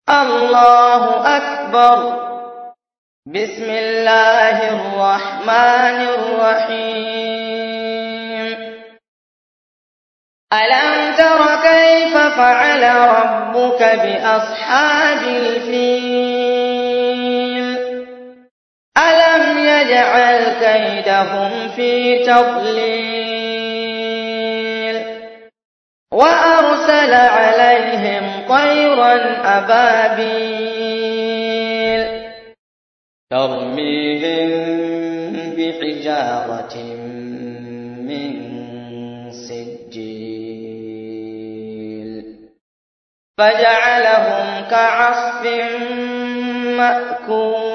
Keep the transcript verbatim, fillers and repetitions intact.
الله أكبر. بسم الله الرحمن الرحيم. ألم تر كيف فعل ربك بأصحاب الفيل؟ ألم يجعل كيدهم في تضليل وأرسل عليهم طيرا أبابيل ترميهم بحجارة من سجيل فجعلهم كعصف مأكول.